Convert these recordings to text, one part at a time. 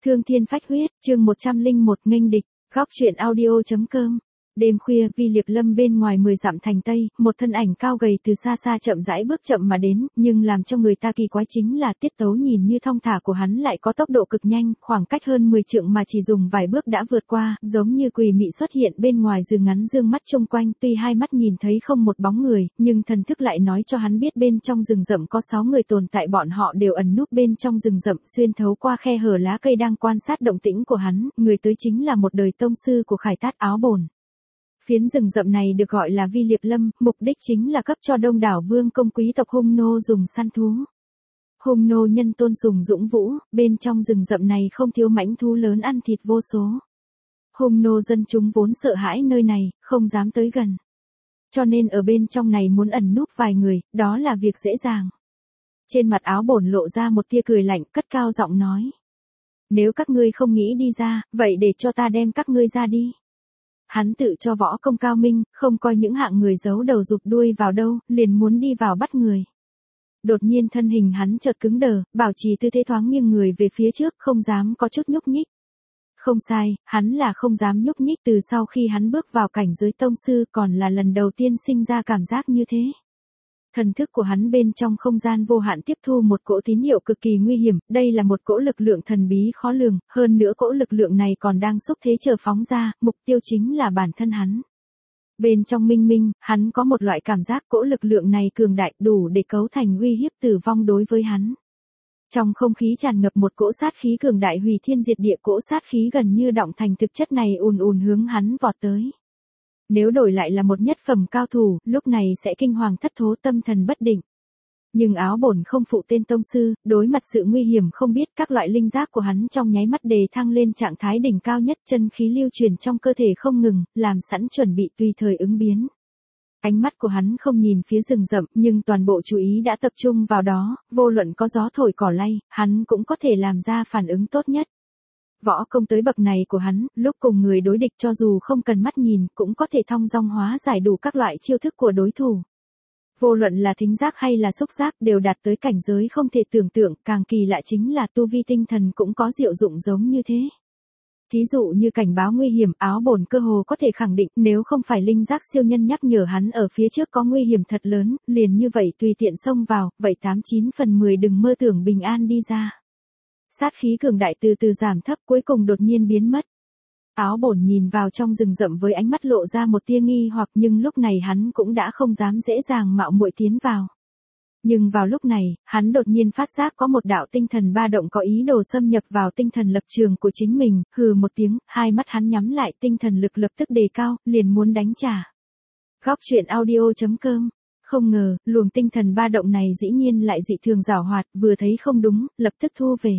Thương thiên phách huyết, chương 101 nghênh địch, góc truyện audio.com. Đêm khuya, Vi Liệp Lâm bên ngoài 10 dặm thành Tây, một thân ảnh cao gầy từ xa xa chậm rãi bước chậm mà đến, nhưng làm cho người ta kỳ quái chính là tiết tấu nhìn như thong thả của hắn lại có tốc độ cực nhanh, khoảng cách hơn 10 trượng mà chỉ dùng vài bước đã vượt qua, giống như quỷ mị xuất hiện bên ngoài rừng ngắn dương mắt trông quanh, tuy hai mắt nhìn thấy không một bóng người, nhưng thần thức lại nói cho hắn biết bên trong rừng rậm có 6 người tồn tại, bọn họ đều ẩn núp bên trong rừng rậm, xuyên thấu qua khe hở lá cây đang quan sát động tĩnh của hắn, người tới chính là một đời tông sư của Khải Tát Áo Bồn. Phiến rừng rậm này được gọi là Vi Liệp Lâm, mục đích chính là cấp cho đông đảo vương công quý tộc hung nô dùng săn thú. Hung nô nhân tôn sùng dũng vũ, bên trong rừng rậm này không thiếu mãnh thú lớn ăn thịt vô số. Hung nô dân chúng vốn sợ hãi nơi này, không dám tới gần. Cho nên ở bên trong này muốn ẩn núp vài người, đó là việc dễ dàng. Trên mặt Áo Bồn lộ ra một tia cười lạnh, cất cao giọng nói. Nếu các ngươi không nghĩ đi ra, vậy để cho ta đem các ngươi ra đi. Hắn tự cho võ công cao minh, không coi những hạng người giấu đầu rụt đuôi vào đâu, liền muốn đi vào bắt người. Đột nhiên thân hình hắn chợt cứng đờ, bảo trì tư thế thoáng nghiêng người về phía trước, không dám có chút nhúc nhích. Không sai, hắn là không dám nhúc nhích từ sau khi hắn bước vào cảnh giới tông sư, còn là lần đầu tiên sinh ra cảm giác như thế. Thần thức của hắn bên trong không gian vô hạn tiếp thu một cỗ tín hiệu cực kỳ nguy hiểm, đây là một cỗ lực lượng thần bí khó lường, hơn nữa cỗ lực lượng này còn đang xúc thế chờ phóng ra, mục tiêu chính là bản thân hắn. Bên trong minh minh, hắn có một loại cảm giác cỗ lực lượng này cường đại đủ để cấu thành uy hiếp tử vong đối với hắn. Trong không khí tràn ngập một cỗ sát khí cường đại hủy thiên diệt địa, cỗ sát khí gần như động thành thực chất này ùn ùn hướng hắn vọt tới. Nếu đổi lại là một nhất phẩm cao thủ, lúc này sẽ kinh hoàng thất thố, tâm thần bất định. Nhưng Áo Bồn không phụ tên tông sư, đối mặt sự nguy hiểm không biết, các loại linh giác của hắn trong nháy mắt đề thăng lên trạng thái đỉnh cao nhất, chân khí lưu truyền trong cơ thể không ngừng, làm sẵn chuẩn bị tùy thời ứng biến. Ánh mắt của hắn không nhìn phía rừng rậm, nhưng toàn bộ chú ý đã tập trung vào đó, vô luận có gió thổi cỏ lay, hắn cũng có thể làm ra phản ứng tốt nhất. Võ công tới bậc này của hắn, lúc cùng người đối địch cho dù không cần mắt nhìn, cũng có thể thong dong hóa giải đủ các loại chiêu thức của đối thủ. Vô luận là thính giác hay là xúc giác đều đạt tới cảnh giới không thể tưởng tượng, càng kỳ lạ chính là tu vi tinh thần cũng có diệu dụng giống như thế. Thí dụ như cảnh báo nguy hiểm, Áo Bồn cơ hồ có thể khẳng định nếu không phải linh giác siêu nhân nhắc nhở hắn ở phía trước có nguy hiểm thật lớn, liền như vậy tùy tiện xông vào, vậy 89 phần 10 đừng mơ tưởng bình an đi ra. Sát khí cường đại từ từ giảm thấp, cuối cùng đột nhiên biến mất. Áo Bồn nhìn vào trong rừng rậm với ánh mắt lộ ra một tia nghi hoặc, nhưng lúc này hắn cũng đã không dám dễ dàng mạo muội tiến vào. Nhưng vào lúc này, hắn đột nhiên phát giác có một đạo tinh thần ba động có ý đồ xâm nhập vào tinh thần lập trường của chính mình, hừ một tiếng, hai mắt hắn nhắm lại, tinh thần lực lập tức đề cao, liền muốn đánh trả. Góc truyện audio.com. Không ngờ, luồng tinh thần ba động này dĩ nhiên lại dị thường giảo hoạt, vừa thấy không đúng, lập tức thu về.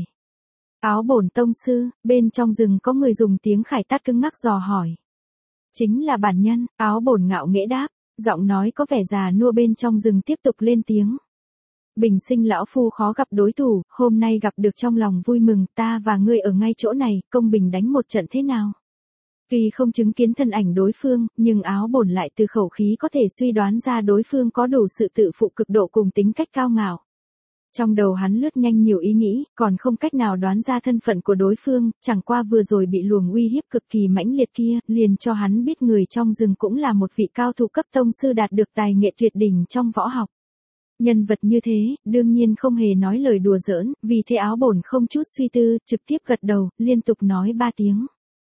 Áo Bồn tông sư, bên trong rừng có người dùng tiếng Khải Tát cứng ngắc dò hỏi. Chính là bản nhân, Áo Bồn ngạo nghễ đáp, giọng nói có vẻ già nua bên trong rừng tiếp tục lên tiếng. Bình sinh lão phu khó gặp đối thủ, hôm nay gặp được trong lòng vui mừng, ta và ngươi ở ngay chỗ này, công bình đánh một trận thế nào? Tuy không chứng kiến thân ảnh đối phương, nhưng Áo Bồn lại từ khẩu khí có thể suy đoán ra đối phương có đủ sự tự phụ cực độ cùng tính cách cao ngạo. Trong đầu hắn lướt nhanh nhiều ý nghĩ, còn không cách nào đoán ra thân phận của đối phương, chẳng qua vừa rồi bị luồng uy hiếp cực kỳ mãnh liệt kia, liền cho hắn biết người trong rừng cũng là một vị cao thủ cấp tông sư đạt được tài nghệ tuyệt đỉnh trong võ học. Nhân vật như thế, đương nhiên không hề nói lời đùa giỡn, vì thế Áo Bồn không chút suy tư, trực tiếp gật đầu, liên tục nói 3 tiếng.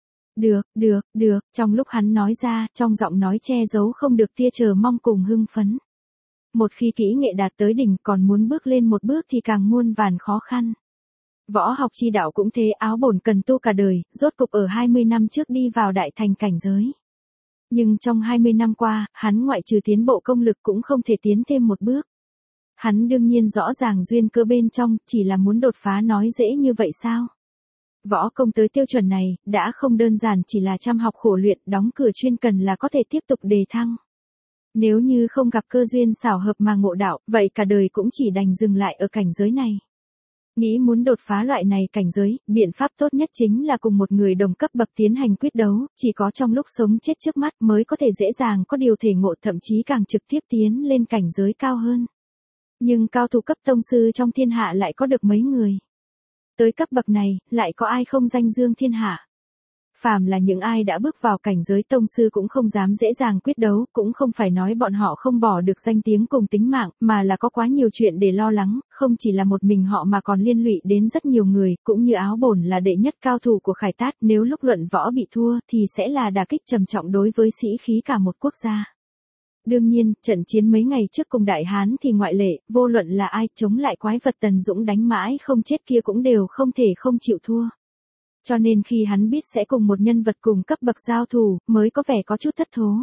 Được, trong lúc hắn nói ra, trong giọng nói che giấu không được tia chờ mong cùng hưng phấn. Một khi kỹ nghệ đạt tới đỉnh còn muốn bước lên một bước thì càng muôn vàn khó khăn. Võ học chi đạo cũng thế, Áo Bồn cần tu cả đời, rốt cục ở 20 năm trước đi vào đại thành cảnh giới. Nhưng trong 20 năm qua, hắn ngoại trừ tiến bộ công lực cũng không thể tiến thêm một bước. Hắn đương nhiên rõ ràng duyên cơ bên trong, chỉ là muốn đột phá nói dễ như vậy sao? Võ công tới tiêu chuẩn này, đã không đơn giản chỉ là chăm học khổ luyện, đóng cửa chuyên cần là có thể tiếp tục đề thăng. Nếu như không gặp cơ duyên xảo hợp mà ngộ đạo, vậy cả đời cũng chỉ đành dừng lại ở cảnh giới này. Nghĩ muốn đột phá loại này cảnh giới, biện pháp tốt nhất chính là cùng một người đồng cấp bậc tiến hành quyết đấu, chỉ có trong lúc sống chết trước mắt mới có thể dễ dàng có điều thể ngộ, thậm chí càng trực tiếp tiến lên cảnh giới cao hơn. Nhưng cao thủ cấp tông sư trong thiên hạ lại có được mấy người. Tới cấp bậc này, lại có ai không danh dương thiên hạ. Phàm là những ai đã bước vào cảnh giới tông sư cũng không dám dễ dàng quyết đấu, cũng không phải nói bọn họ không bỏ được danh tiếng cùng tính mạng, mà là có quá nhiều chuyện để lo lắng, không chỉ là một mình họ mà còn liên lụy đến rất nhiều người, cũng như Áo Bổn là đệ nhất cao thủ của Khải Tát, nếu lúc luận võ bị thua thì sẽ là đả kích trầm trọng đối với sĩ khí cả một quốc gia. Đương nhiên, trận chiến mấy ngày trước cùng Đại Hán thì ngoại lệ, vô luận là ai chống lại quái vật Tần Dũng đánh mãi không chết kia cũng đều không thể không chịu thua. Cho nên khi hắn biết sẽ cùng một nhân vật cùng cấp bậc giao thủ, mới có vẻ có chút thất thố.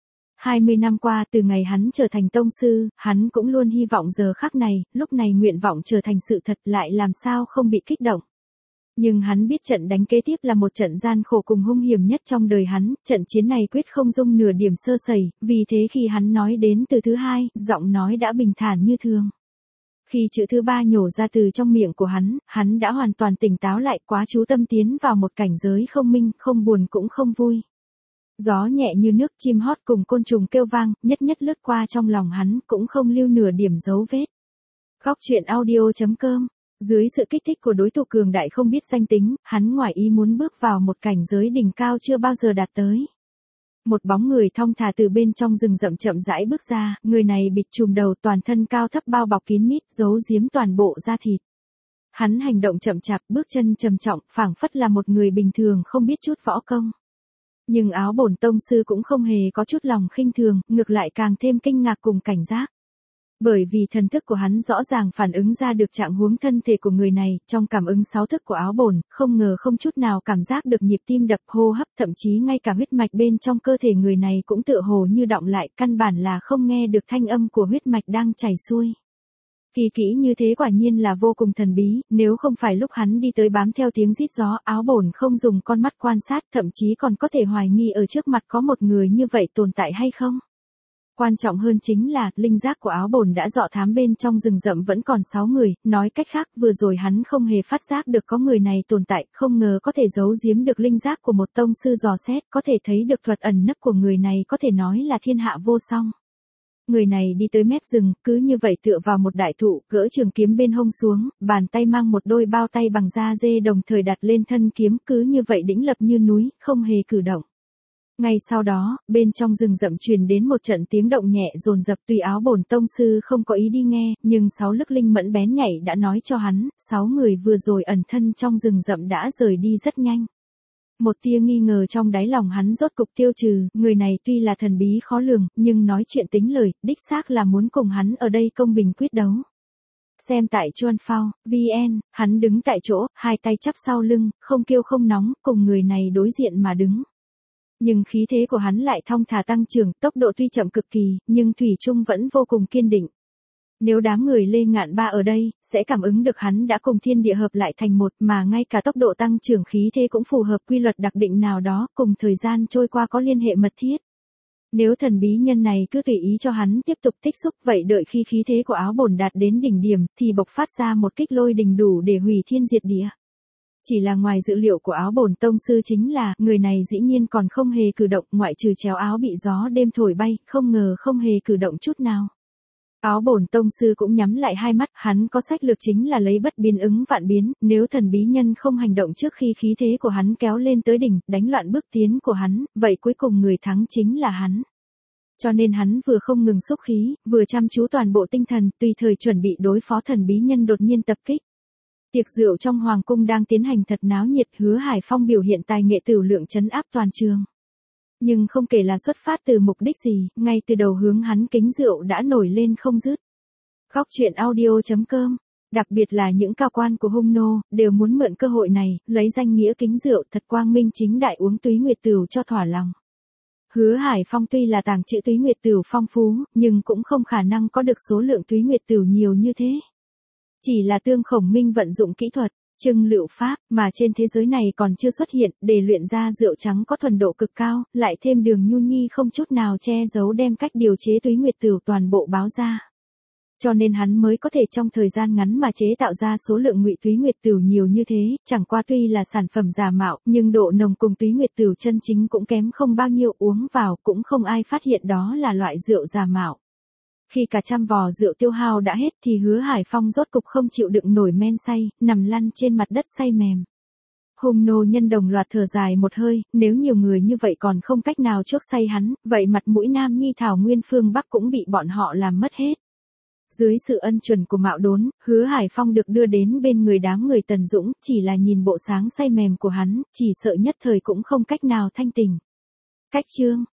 20 năm qua từ ngày hắn trở thành tông sư, hắn cũng luôn hy vọng giờ khắc này, lúc này nguyện vọng trở thành sự thật lại làm sao không bị kích động. Nhưng hắn biết trận đánh kế tiếp là một trận gian khổ cùng hung hiểm nhất trong đời hắn, trận chiến này quyết không dung nửa điểm sơ sẩy, vì thế khi hắn nói đến từ thứ hai, giọng nói đã bình thản như thường. Khi chữ thứ ba nhổ ra từ trong miệng của hắn đã hoàn toàn tỉnh táo lại, quá chú tâm tiến vào một cảnh giới không minh, không buồn cũng không vui. Gió nhẹ như nước, chim hót cùng côn trùng kêu vang, nhất nhất lướt qua trong lòng hắn, cũng không lưu nửa điểm dấu vết. Góc truyện audio.com. Dưới sự kích thích của đối thủ cường đại không biết danh tính, hắn ngoài ý muốn bước vào một cảnh giới đỉnh cao chưa bao giờ đạt tới. Một bóng người thong thả từ bên trong rừng rậm chậm rãi bước ra, người này bịt trùm đầu, toàn thân cao thấp bao bọc kín mít, giấu giếm toàn bộ da thịt. Hắn hành động chậm chạp, bước chân trầm trọng, phảng phất là một người bình thường không biết chút võ công. Nhưng Áo Bổn tông sư cũng không hề có chút lòng khinh thường, ngược lại càng thêm kinh ngạc cùng cảnh giác. Bởi vì thần thức của hắn rõ ràng phản ứng ra được trạng huống thân thể của người này, trong cảm ứng sáu thức của Áo Bổn, không ngờ không chút nào cảm giác được nhịp tim đập, hô hấp, thậm chí ngay cả huyết mạch bên trong cơ thể người này cũng tựa hồ như đọng lại, căn bản là không nghe được thanh âm của huyết mạch đang chảy xuôi. Kỳ kỹ như thế quả nhiên là vô cùng thần bí, nếu không phải lúc hắn đi tới bám theo tiếng rít gió, Áo Bổn không dùng con mắt quan sát, thậm chí còn có thể hoài nghi ở trước mặt có một người như vậy tồn tại hay không. Quan trọng hơn chính là, linh giác của Áo Bổn đã dọ thám bên trong rừng rậm vẫn còn 6 người, nói cách khác vừa rồi hắn không hề phát giác được có người này tồn tại, không ngờ có thể giấu giếm được linh giác của một tông sư dò xét, có thể thấy được thuật ẩn nấp của người này có thể nói là thiên hạ vô song. Người này đi tới mép rừng, cứ như vậy tựa vào một đại thụ, gỡ trường kiếm bên hông xuống, bàn tay mang một đôi bao tay bằng da dê đồng thời đặt lên thân kiếm, cứ như vậy đĩnh lập như núi, không hề cử động. Ngay sau đó, bên trong rừng rậm truyền đến một trận tiếng động nhẹ dồn dập, tuy Áo Bổn tông sư không có ý đi nghe, nhưng 6 lức linh mẫn bén nhạy đã nói cho hắn, 6 người vừa rồi ẩn thân trong rừng rậm đã rời đi rất nhanh. Một tia nghi ngờ trong đáy lòng hắn rốt cục tiêu trừ, người này tuy là thần bí khó lường, nhưng nói chuyện tính lời, đích xác là muốn cùng hắn ở đây công bình quyết đấu. Xem tại Chuan Phao, VN, hắn đứng tại chỗ, hai tay chắp sau lưng, không kêu không nóng, cùng người này đối diện mà đứng. Nhưng khí thế của hắn lại thong thả tăng trưởng, tốc độ tuy chậm cực kỳ, nhưng thủy chung vẫn vô cùng kiên định. Nếu đám người Lê Ngạn Ba ở đây, sẽ cảm ứng được hắn đã cùng thiên địa hợp lại thành một, mà ngay cả tốc độ tăng trưởng khí thế cũng phù hợp quy luật đặc định nào đó, cùng thời gian trôi qua có liên hệ mật thiết. Nếu thần bí nhân này cứ tùy ý cho hắn tiếp tục tích xúc, vậy đợi khi khí thế của Áo Bổn đạt đến đỉnh điểm, thì bộc phát ra một kích lôi đình đủ để hủy thiên diệt địa. Chỉ là ngoài dự liệu của Áo Bổn tông sư chính là, người này dĩ nhiên còn không hề cử động, ngoại trừ chéo áo bị gió đêm thổi bay, không ngờ không hề cử động chút nào. Áo Bổn tông sư cũng nhắm lại hai mắt, hắn có sách lược chính là lấy bất biến ứng vạn biến, nếu thần bí nhân không hành động trước khi khí thế của hắn kéo lên tới đỉnh, đánh loạn bước tiến của hắn, vậy cuối cùng người thắng chính là hắn. Cho nên hắn vừa không ngừng xúc khí, vừa chăm chú toàn bộ tinh thần, tùy thời chuẩn bị đối phó thần bí nhân đột nhiên tập kích. Tiệc rượu trong hoàng cung đang tiến hành thật náo nhiệt, Hứa Hải Phong biểu hiện tài nghệ tửu lượng trấn áp toàn trường. Nhưng không kể là xuất phát từ mục đích gì, ngay từ đầu hướng hắn kính rượu đã nổi lên không dứt. Góc truyện audio.com, đặc biệt là những cao quan của Hung Nô, đều muốn mượn cơ hội này, lấy danh nghĩa kính rượu thật quang minh chính đại uống túy nguyệt tửu cho thỏa lòng. Hứa Hải Phong tuy là tàng trữ túy nguyệt tửu phong phú, nhưng cũng không khả năng có được số lượng túy nguyệt tửu nhiều như thế. Chỉ là Tương Khổng Minh vận dụng kỹ thuật, trưng lựu pháp, mà trên thế giới này còn chưa xuất hiện, để luyện ra rượu trắng có thuần độ cực cao, lại thêm Đường Nhu Nhi không chút nào che giấu đem cách điều chế túy nguyệt tửu toàn bộ báo ra. Cho nên hắn mới có thể trong thời gian ngắn mà chế tạo ra số lượng ngụy túy nguyệt tửu nhiều như thế, chẳng qua tuy là sản phẩm giả mạo, nhưng độ nồng cùng túy nguyệt tửu chân chính cũng kém không bao nhiêu, uống vào cũng không ai phát hiện đó là loại rượu giả mạo. Khi cả trăm vò rượu tiêu hao đã hết thì Hứa Hải Phong rốt cục không chịu đựng nổi men say, nằm lăn trên mặt đất say mềm. Hùng nô nhân đồng loạt thở dài một hơi, nếu nhiều người như vậy còn không cách nào chuốc say hắn, vậy mặt mũi Nam Nhi Thảo Nguyên phương Bắc cũng bị bọn họ làm mất hết. Dưới sự ân chuẩn của Mạo Đốn, Hứa Hải Phong được đưa đến bên người đám người Tần Dũng, chỉ là nhìn bộ sáng say mềm của hắn, chỉ sợ nhất thời cũng không cách nào thanh tỉnh. Cách chương